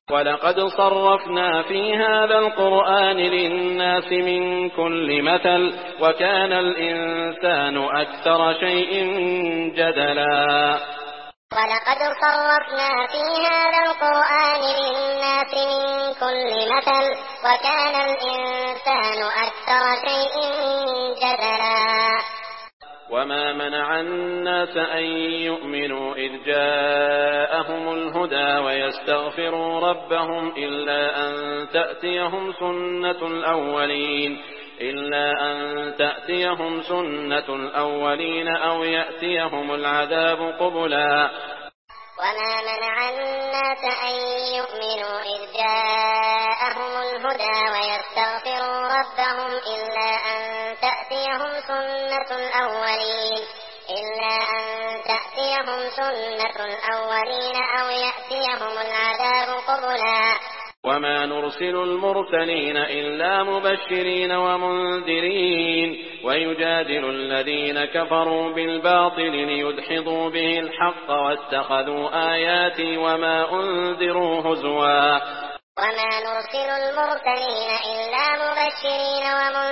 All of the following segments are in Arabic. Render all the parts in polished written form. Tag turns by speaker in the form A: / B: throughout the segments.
A: ولقد صرفنا في هذا القرآن للناس من كل مثل وكان الإنسان أكثر شيء جدلا.
B: ولقد صرفنا في هذا القرآن للناس من كل مثل وكان الإنسان أكثر شيء جدلا.
A: وما منع الناس أن يؤمنوا إذ جاءهم الهدى ويستغفروا ربهم إلا أن تأتيهم سنة الأولين أو يأتيهم العذاب قبلا.
B: وما منع الناس أن يؤمنوا إذ جاءهم الهدى ويستغفروا ربهم إلا أن تأتيهم سنة الأولين أو يأتيهم العذاب قبلا.
A: وما نرسل المرسلين إلا مبشرين ومنذرين ويجادل الذين كفروا بالباطل ليدحضوا به الحق واتخذوا آياتي وما أنذروا هزوا.
B: وما نرسل المرسلين إلا مبشرين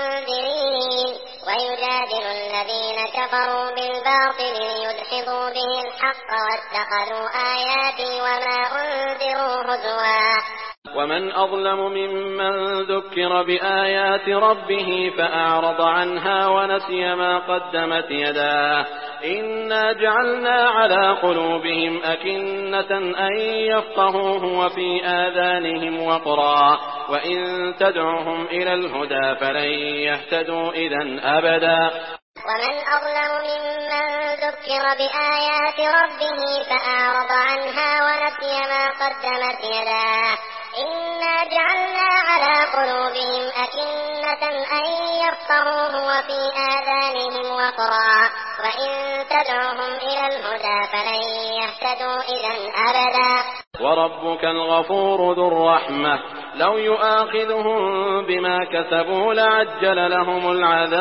B: ومنذرين ويجادل الذين كفروا بالباطل ليدحضوا به الحق واتخذوا آياتي وما أنذروا هزوا.
A: ومن أظلم ممن ذكر بآيات ربه فأعرض عنها ونسي ما قدمت يداه إنا جعلنا على قلوبهم أكنة أن يفقهوه وفي آذانهم وقرا وإن تدعهم إلى الهدى فلن يهتدوا إذا أبدا.
B: ومن أظلم ممن ذكر بآيات ربه فأعرض عنها ونسي ما قدمت يداه إنا جعلنا على قلوبهم أكنة أن يفقهوه وفي آذانهم وقرا وإن تدعهم إلى الهدى فلن يهتدوا إذا أبدا.
A: وربك الغفور ذو الرحمة لو يؤاخذهم بما كسبوا لعجل لهم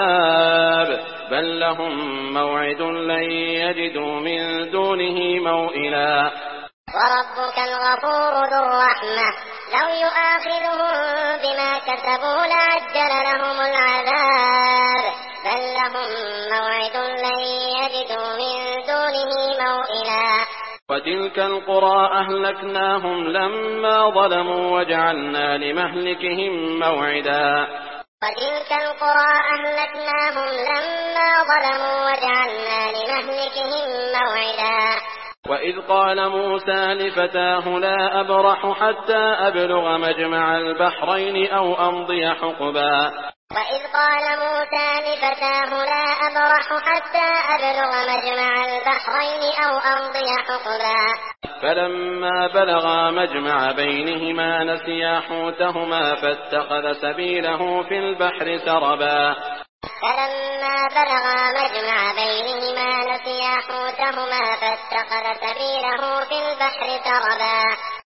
A: العذاب بل لهم موعد لن يجدوا من دونه موئلا.
B: وربك الغفور ذو الرحمة لو يؤاخذهم بما كسبوا لعجل لهم العذاب بل لهم موعد لن يجدوا من دونه موئلا.
A: وتلك القرى أهلكناهم لما ظلموا وجعلنا لمهلكهم موعدا.
B: وتلك القرى أهلكناهم لما ظلموا وجعلنا لمهلكهم موعدا.
A: وإذ قال موسى لفتاه لا أبرح حتى أبلغ مجمع البحرين أو أمضي حقبا.
B: وإذ قال موسى لفتاه لا أبرح حتى أبلغ مجمع البحرين أو أمضي حقبا.
A: فلما بلغا مجمع بينهما نسيا حوتهما فاتخذ سبيله في البحر سربا.
B: فلما بلغا مجمع بينهما نسيا حوتهما فاتخذ سبيله في البحر سربا.